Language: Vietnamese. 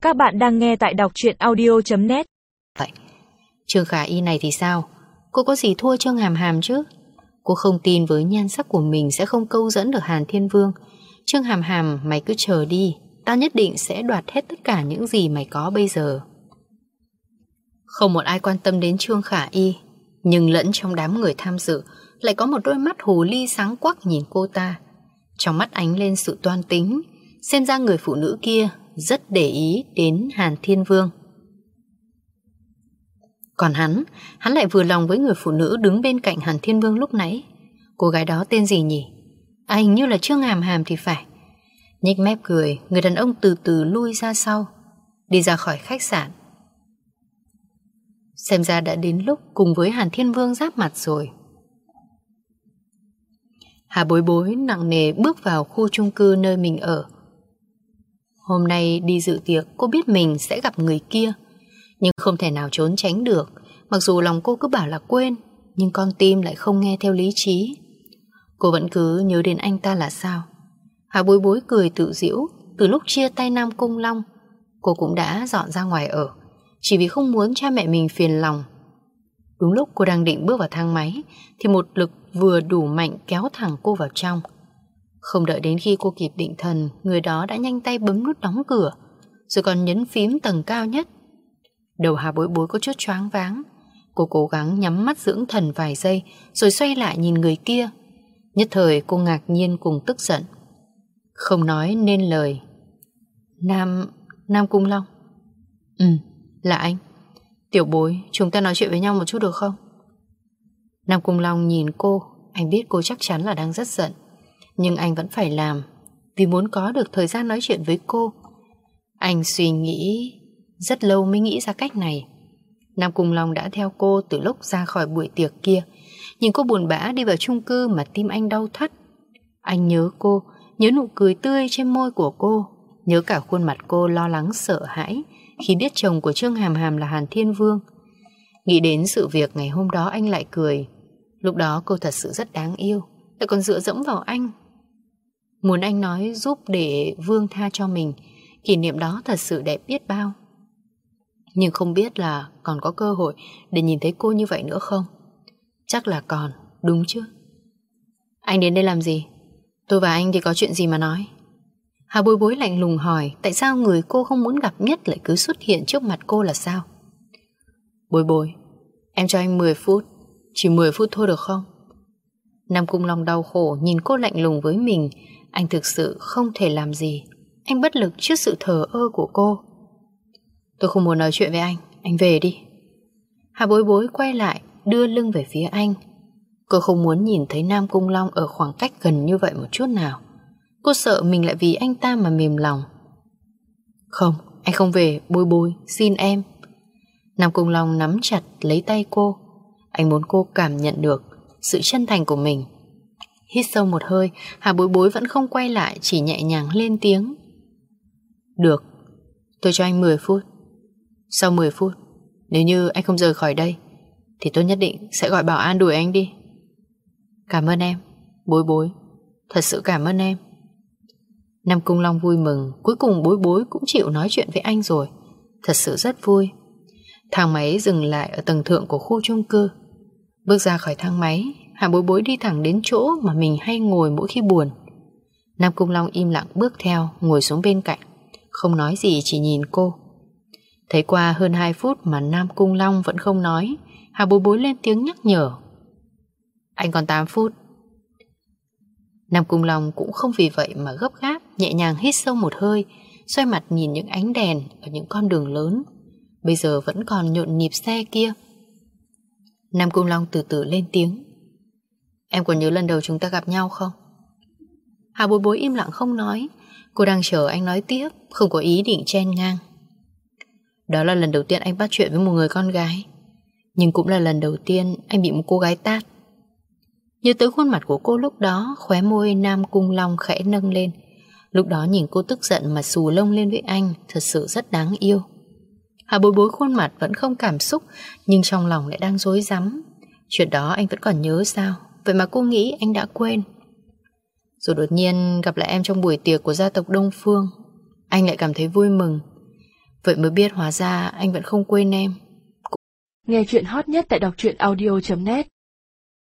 Các bạn đang nghe tại đọc truyện audio.net. Vậy, Trương Khả Y này thì sao? Cô có gì thua Trương Hàm Hàm chứ? Cô không tin với nhan sắc của mình sẽ không câu dẫn được Hàn Thiên Vương. Trương Hàm Hàm, mày cứ chờ đi, tao nhất định sẽ đoạt hết tất cả những gì mày có bây giờ. Không một ai quan tâm đến Trương Khả Y, nhưng lẫn trong đám người tham dự lại có một đôi mắt hồ ly sáng quắc nhìn cô ta. Trong mắt ánh lên sự toan tính, xem ra người phụ nữ kia rất để ý đến Hàn Thiên Vương. Còn hắn lại vừa lòng với người phụ nữ đứng bên cạnh Hàn Thiên Vương lúc nãy. Cô gái đó tên gì nhỉ? Hình như là Trương Hàm Hàm thì phải. Nhếch mép cười, người đàn ông từ từ lui ra sau, đi ra khỏi khách sạn. Xem ra đã đến lúc cùng với Hàn Thiên Vương giáp mặt rồi. Hà Bối Bối nặng nề bước vào khu chung cư nơi mình ở. Hôm nay đi dự tiệc, cô biết mình sẽ gặp người kia, nhưng không thể nào trốn tránh được. Mặc dù lòng cô cứ bảo là quên, nhưng con tim lại không nghe theo lý trí. Cô vẫn cứ nhớ đến anh ta là sao. Hà Bối Bối cười tự giễu. Từ lúc chia tay Nam Cung Long, cô cũng đã dọn ra ngoài ở, chỉ vì không muốn cha mẹ mình phiền lòng. Đúng lúc cô đang định bước vào thang máy thì một lực vừa đủ mạnh kéo thẳng cô vào trong. Không đợi đến khi cô kịp định thần, người đó đã nhanh tay bấm nút đóng cửa, rồi còn nhấn phím tầng cao nhất. Đầu Hà Bối Bối có chút choáng váng. Cô cố gắng nhắm mắt dưỡng thần vài giây, rồi xoay lại nhìn người kia. Nhất thời cô ngạc nhiên cùng tức giận, không nói nên lời. Nam Cung Long. Là anh. Tiểu Bối, chúng ta nói chuyện với nhau một chút được không? Nam Cung Long nhìn cô. Anh biết cô chắc chắn là đang rất giận, nhưng anh vẫn phải làm, vì muốn có được thời gian nói chuyện với cô. Anh suy nghĩ rất lâu mới nghĩ ra cách này. Nam Cung Long đã theo cô từ lúc ra khỏi buổi tiệc kia. Nhìn cô buồn bã đi vào chung cư mà tim anh đau thắt. Anh nhớ cô, nhớ nụ cười tươi trên môi của cô, nhớ cả khuôn mặt cô lo lắng sợ hãi khi biết chồng của Trương Hàm Hàm là Hàn Thiên Vương. Nghĩ đến sự việc ngày hôm đó anh lại cười. Lúc đó cô thật sự rất đáng yêu, lại còn dựa dẫm vào anh. Muốn anh nói giúp để Vương tha cho mình. Kỷ niệm đó thật sự đẹp biết bao. Nhưng không biết là còn có cơ hội để nhìn thấy cô như vậy nữa không? Chắc là còn, đúng chứ? Anh đến đây làm gì? Tôi và anh thì có chuyện gì mà nói? Hà Bối Bối lạnh lùng hỏi. Tại sao người cô không muốn gặp nhất lại cứ xuất hiện trước mặt cô là sao? Bối Bối, em cho anh 10 phút. Chỉ 10 phút thôi được không? Nam Cung Long đau khổ nhìn cô lạnh lùng với mình. Anh thực sự không thể làm gì. Anh bất lực trước sự thờ ơ của cô. Tôi không muốn nói chuyện với anh về đi. Hà Bối Bối quay lại, đưa lưng về phía anh. Cô không muốn nhìn thấy Nam Cung Long ở khoảng cách gần như vậy một chút nào. Cô sợ mình lại vì anh ta mà mềm lòng. Không, anh không về, Bối Bối, xin em. Nam Cung Long nắm chặt lấy tay cô. Anh muốn cô cảm nhận được sự chân thành của mình. Hít sâu một hơi, Hà Bối Bối vẫn không quay lại, chỉ nhẹ nhàng lên tiếng. Được, tôi cho anh 10 phút. Sau 10 phút, nếu như anh không rời khỏi đây, thì tôi nhất định sẽ gọi bảo an đuổi anh đi. Cảm ơn em, Bối Bối. Thật sự cảm ơn em. Nam Cung Long vui mừng. Cuối cùng Bối Bối cũng chịu nói chuyện với anh rồi. Thật sự rất vui. Thang máy dừng lại ở tầng thượng của khu chung cư. Bước ra khỏi thang máy, Hà Bối Bối đi thẳng đến chỗ mà mình hay ngồi mỗi khi buồn. Nam Cung Long im lặng bước theo, ngồi xuống bên cạnh, không nói gì, chỉ nhìn cô. Thấy qua hơn 2 phút mà Nam Cung Long vẫn không nói, Hà Bối Bối lên tiếng nhắc nhở. Anh còn 8 phút. Nam Cung Long cũng không vì vậy mà gấp gáp, nhẹ nhàng hít sâu một hơi, xoay mặt nhìn những ánh đèn ở những con đường lớn, bây giờ vẫn còn nhộn nhịp xe kia. Nam Cung Long từ từ lên tiếng. Em còn nhớ lần đầu chúng ta gặp nhau không? Hà Bối Bối im lặng không nói. Cô đang chờ anh nói tiếp, không có ý định chen ngang. Đó là lần đầu tiên anh bắt chuyện với một người con gái, nhưng cũng là lần đầu tiên anh bị một cô gái tát. Nhớ tới khuôn mặt của cô lúc đó, khóe môi Nam Cung Long khẽ nâng lên. Lúc đó nhìn cô tức giận mà xù lông lên với anh, thật sự rất đáng yêu. Hà Bối Bối khuôn mặt vẫn không cảm xúc, nhưng trong lòng lại đang rối rắm. Chuyện đó anh vẫn còn nhớ sao? Vậy mà cô nghĩ anh đã quên. Rồi đột nhiên gặp lại em trong buổi tiệc của gia tộc Đông Phương, anh lại cảm thấy vui mừng. Vậy mới biết hóa ra anh vẫn không quên em. Nghe chuyện hot nhất tại đọc truyện audio.net